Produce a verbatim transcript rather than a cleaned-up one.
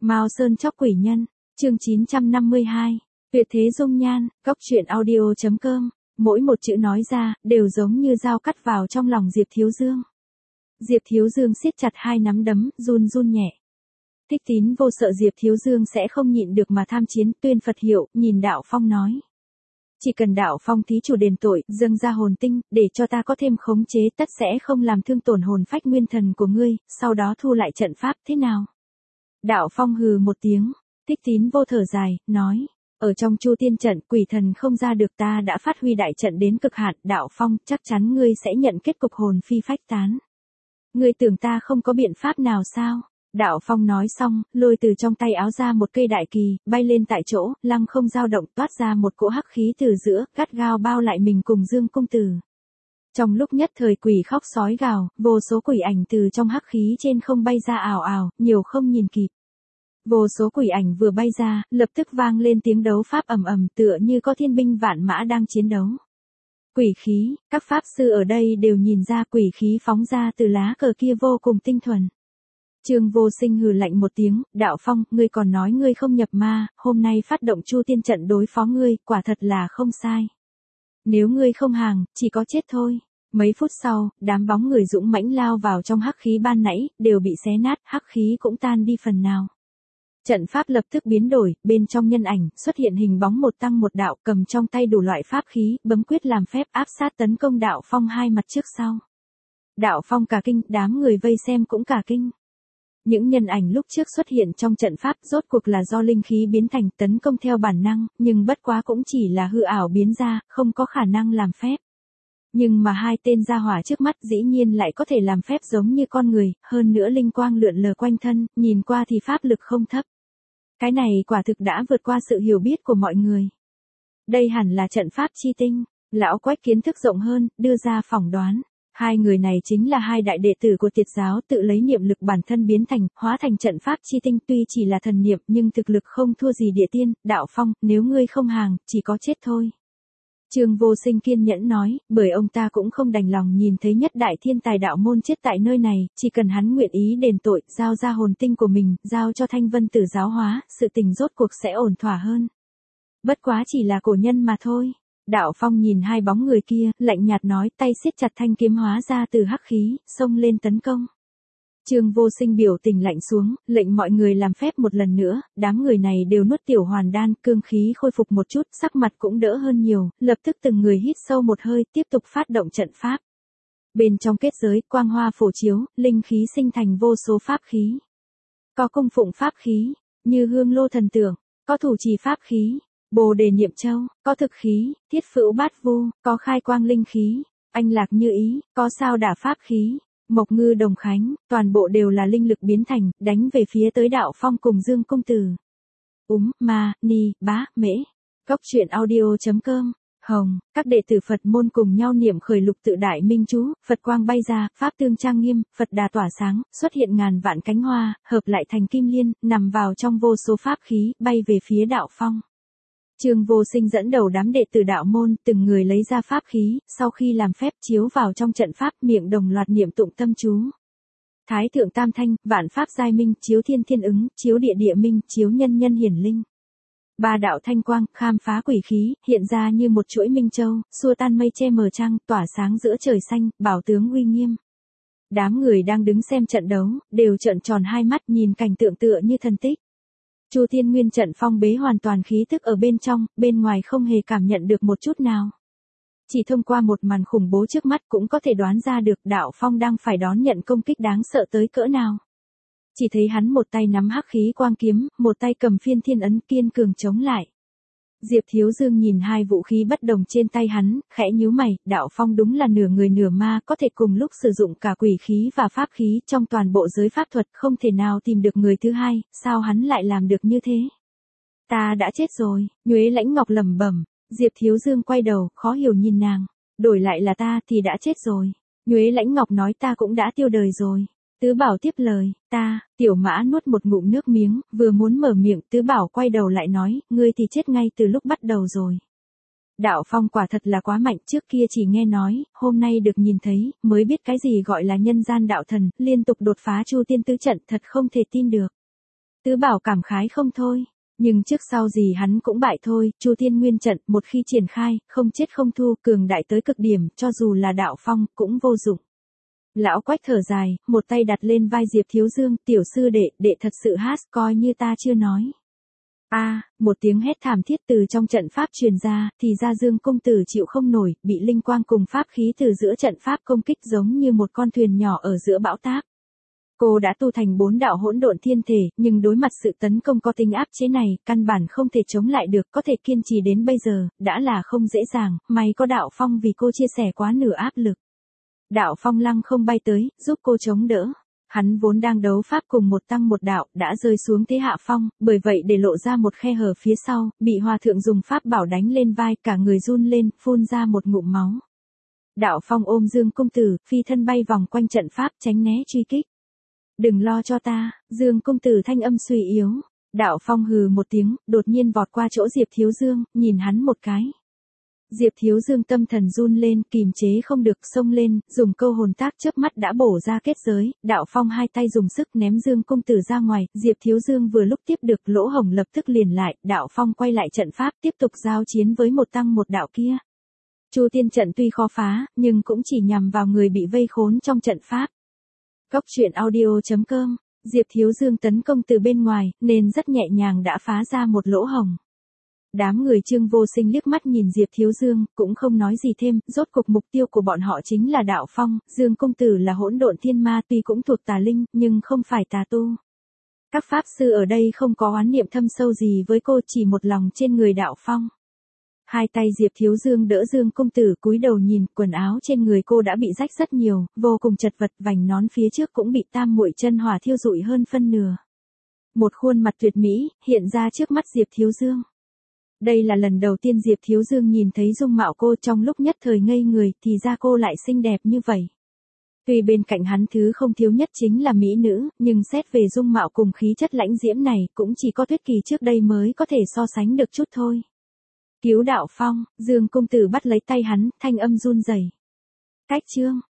Mao Sơn chóc quỷ nhân, chương chín trăm năm mươi hai, tuyệt thế dung nhan, góc truyện audio chấm com, mỗi một chữ nói ra, đều giống như dao cắt vào trong lòng Diệp Thiếu Dương. Diệp Thiếu Dương siết chặt hai nắm đấm, run run nhẹ. Thích Tín Vô sợ Diệp Thiếu Dương sẽ không nhịn được mà tham chiến, tuyên Phật hiệu, nhìn Đạo Phong nói. Chỉ cần Đạo Phong thí chủ đền tội, dâng ra hồn tinh, để cho ta có thêm khống chế, tất sẽ không làm thương tổn hồn phách nguyên thần của ngươi, sau đó thu lại trận pháp, thế nào? Đạo Phong hừ một tiếng, Thích Tín Vô thở dài, nói, ở trong Chu Tiên trận, quỷ thần không ra được, ta đã phát huy đại trận đến cực hạn, Đạo Phong, chắc chắn ngươi sẽ nhận kết cục hồn phi phách tán. Ngươi tưởng ta không có biện pháp nào sao? Đạo Phong nói xong, lôi từ trong tay áo ra một cây đại kỳ, bay lên tại chỗ, lăng không dao động, toát ra một cỗ hắc khí từ giữa, gắt gao bao lại mình cùng Dương công tử. Trong lúc nhất thời quỷ khóc sói gào, vô số quỷ ảnh từ trong hắc khí trên không bay ra ào ào, nhiều không nhìn kịp. Vô số quỷ ảnh vừa bay ra, lập tức vang lên tiếng đấu pháp ầm ầm, tựa như có thiên binh vạn mã đang chiến đấu. Quỷ khí, các pháp sư ở đây đều nhìn ra quỷ khí phóng ra từ lá cờ kia vô cùng tinh thuần. Trương Vô Sinh hừ lạnh một tiếng, Đạo Phong, ngươi còn nói ngươi không nhập ma, hôm nay phát động Chu Tiên trận đối phó ngươi, quả thật là không sai. Nếu ngươi không hàng, chỉ có chết thôi. Mấy phút sau, đám bóng người dũng mãnh lao vào trong hắc khí ban nãy, đều bị xé nát, hắc khí cũng tan đi phần nào. Trận pháp lập tức biến đổi, bên trong nhân ảnh, xuất hiện hình bóng một tăng một đạo, cầm trong tay đủ loại pháp khí, bấm quyết làm phép áp sát tấn công Đạo Phong hai mặt trước sau. Đạo Phong cả kinh, đám người vây xem cũng cả kinh. Những nhân ảnh lúc trước xuất hiện trong trận pháp rốt cuộc là do linh khí biến thành tấn công theo bản năng, nhưng bất quá cũng chỉ là hư ảo biến ra, không có khả năng làm phép. Nhưng mà hai tên gia hỏa trước mắt dĩ nhiên lại có thể làm phép giống như con người, hơn nữa linh quang lượn lờ quanh thân, nhìn qua thì pháp lực không thấp. Cái này quả thực đã vượt qua sự hiểu biết của mọi người. Đây hẳn là trận pháp chi tinh, lão Quách kiến thức rộng hơn, đưa ra phỏng đoán. Hai người này chính là hai đại đệ tử của Tiệt giáo, tự lấy niệm lực bản thân biến thành, hóa thành trận pháp chi tinh, tuy chỉ là thần niệm nhưng thực lực không thua gì địa tiên. Đạo Phong, nếu ngươi không hàng, chỉ có chết thôi. Trương Vô Sinh kiên nhẫn nói, bởi ông ta cũng không đành lòng nhìn thấy nhất đại thiên tài đạo môn chết tại nơi này, chỉ cần hắn nguyện ý đền tội, giao ra hồn tinh của mình, giao cho Thanh Vân Tử giáo hóa, sự tình rốt cuộc sẽ ổn thỏa hơn. Bất quá chỉ là cổ nhân mà thôi. Đạo Phong nhìn hai bóng người kia, lạnh nhạt nói, tay siết chặt thanh kiếm hóa ra từ hắc khí, xông lên tấn công. Trương Vô Sinh biểu tình lạnh xuống, lệnh mọi người làm phép một lần nữa, đám người này đều nuốt tiểu hoàn đan, cương khí khôi phục một chút, sắc mặt cũng đỡ hơn nhiều, lập tức từng người hít sâu một hơi, tiếp tục phát động trận pháp. Bên trong kết giới, quang hoa phổ chiếu, linh khí sinh thành vô số pháp khí. Có cung phụng pháp khí, như hương lô thần tượng, có thủ trì pháp khí. Bồ đề niệm châu, có thực khí, thiết phữu bát vu, có khai quang linh khí, anh lạc như ý, có sao đả pháp khí, mộc ngư đồng khánh, toàn bộ đều là linh lực biến thành, đánh về phía tới Đạo Phong cùng Dương công tử. Úm, ma, ni, bá, mễ. Góc truyện audio chấm com. Hồng, các đệ tử Phật môn cùng nhau niệm khởi lục tự đại minh chú, Phật quang bay ra, pháp tương trang nghiêm, Phật đà tỏa sáng, xuất hiện ngàn vạn cánh hoa, hợp lại thành kim liên, nằm vào trong vô số pháp khí, bay về phía Đạo Phong. Trương Vô Sinh dẫn đầu đám đệ tử đạo môn, từng người lấy ra pháp khí, sau khi làm phép chiếu vào trong trận pháp, miệng đồng loạt niệm tụng tâm chú. Thái thượng tam thanh, vạn pháp giai minh, chiếu thiên thiên ứng, chiếu địa địa minh, chiếu nhân nhân hiển linh. Ba đạo thanh quang, khám phá quỷ khí, hiện ra như một chuỗi minh châu, xua tan mây che mờ trăng, tỏa sáng giữa trời xanh, bảo tướng uy nghiêm. Đám người đang đứng xem trận đấu, đều trợn tròn hai mắt nhìn cảnh tượng tựa như thần tích. Chu Thiên Nguyên trận phong bế hoàn toàn khí tức ở bên trong, bên ngoài không hề cảm nhận được một chút nào. Chỉ thông qua một màn khủng bố trước mắt cũng có thể đoán ra được Đạo Phong đang phải đón nhận công kích đáng sợ tới cỡ nào. Chỉ thấy hắn một tay nắm hắc khí quang kiếm, một tay cầm phiên thiên ấn kiên cường chống lại. Diệp Thiếu Dương nhìn hai vũ khí bất đồng trên tay hắn, khẽ nhíu mày, Đạo Phong đúng là nửa người nửa ma, có thể cùng lúc sử dụng cả quỷ khí và pháp khí, trong toàn bộ giới pháp thuật không thể nào tìm được người thứ hai, sao hắn lại làm được như thế? Ta đã chết rồi, Nhuế Lãnh Ngọc lẩm bẩm. Diệp Thiếu Dương quay đầu, khó hiểu nhìn nàng, đổi lại là ta thì đã chết rồi. Nhuế Lãnh Ngọc nói ta cũng đã tiêu đời rồi. Tứ Bảo tiếp lời, ta, Tiểu Mã nuốt một ngụm nước miếng, vừa muốn mở miệng, Tứ Bảo quay đầu lại nói, ngươi thì chết ngay từ lúc bắt đầu rồi. Đạo Phong quả thật là quá mạnh, trước kia chỉ nghe nói, hôm nay được nhìn thấy, mới biết cái gì gọi là nhân gian đạo thần, liên tục đột phá Chu Tiên tứ trận, thật không thể tin được. Tứ Bảo cảm khái không thôi. Nhưng trước sau gì hắn cũng bại thôi, Chu Thiên Nguyên trận một khi triển khai, không chết không thu, cường đại tới cực điểm, cho dù là đạo phong, cũng vô dụng. Lão Quách thở dài, một tay đặt lên vai Diệp Thiếu Dương, tiểu sư đệ, đệ thật sự hát, coi như ta chưa nói. A, à, một tiếng hét thảm thiết từ trong trận pháp truyền ra, thì ra Dương công tử chịu không nổi, bị linh quang cùng pháp khí từ giữa trận pháp công kích giống như một con thuyền nhỏ ở giữa bão táp. Cô đã tu thành bốn đạo hỗn độn thiên thể, nhưng đối mặt sự tấn công có tính áp chế này, căn bản không thể chống lại được, có thể kiên trì đến bây giờ, đã là không dễ dàng, may có đạo phong vì cô chia sẻ quá nửa áp lực. Đạo phong lăng không bay tới, giúp cô chống đỡ. Hắn vốn đang đấu pháp cùng một tăng một đạo, đã rơi xuống thế hạ phong, bởi vậy để lộ ra một khe hở phía sau, bị hòa thượng dùng pháp bảo đánh lên vai, cả người run lên, phun ra một ngụm máu. Đạo phong ôm Dương công tử, phi thân bay vòng quanh trận pháp, tránh né truy kích. Đừng lo cho ta, Dương công tử thanh âm suy yếu. Đạo phong hừ một tiếng, đột nhiên vọt qua chỗ Diệp Thiếu Dương, nhìn hắn một cái. Diệp Thiếu Dương tâm thần run lên, kìm chế không được, xông lên, dùng câu hồn tác chớp mắt đã bổ ra kết giới, đạo phong hai tay dùng sức ném Dương công tử ra ngoài, Diệp Thiếu Dương vừa lúc tiếp được lỗ hổng lập tức liền lại, đạo phong quay lại trận pháp tiếp tục giao chiến với một tăng một đạo kia. Chu Tiên trận tuy khó phá, nhưng cũng chỉ nhằm vào người bị vây khốn trong trận pháp. Cốc truyện audio chấm com, Diệp Thiếu Dương tấn công từ bên ngoài, nên rất nhẹ nhàng đã phá ra một lỗ hổng. Đám người Trương Vô Sinh liếc mắt nhìn Diệp Thiếu Dương, cũng không nói gì thêm, rốt cuộc mục tiêu của bọn họ chính là đạo phong, Dương công tử là hỗn độn thiên ma tuy cũng thuộc tà linh, nhưng không phải tà tu. Các pháp sư ở đây không có oán niệm thâm sâu gì với cô, chỉ một lòng trên người đạo phong. Hai tay Diệp Thiếu Dương đỡ Dương công tử cúi đầu nhìn, quần áo trên người cô đã bị rách rất nhiều, vô cùng chật vật, vành nón phía trước cũng bị tam muội chân hỏa thiêu rụi hơn phân nửa. Một khuôn mặt tuyệt mỹ, hiện ra trước mắt Diệp Thiếu Dương. Đây là lần đầu tiên Diệp Thiếu Dương nhìn thấy dung mạo cô, trong lúc nhất thời ngây người, thì ra cô lại xinh đẹp như vậy. Tuy bên cạnh hắn thứ không thiếu nhất chính là mỹ nữ, nhưng xét về dung mạo cùng khí chất lãnh diễm này, cũng chỉ có Tuyết Kỳ trước đây mới có thể so sánh được chút thôi. Cứu đạo phong, Dương công tử bắt lấy tay hắn, thanh âm run rẩy. Cách chương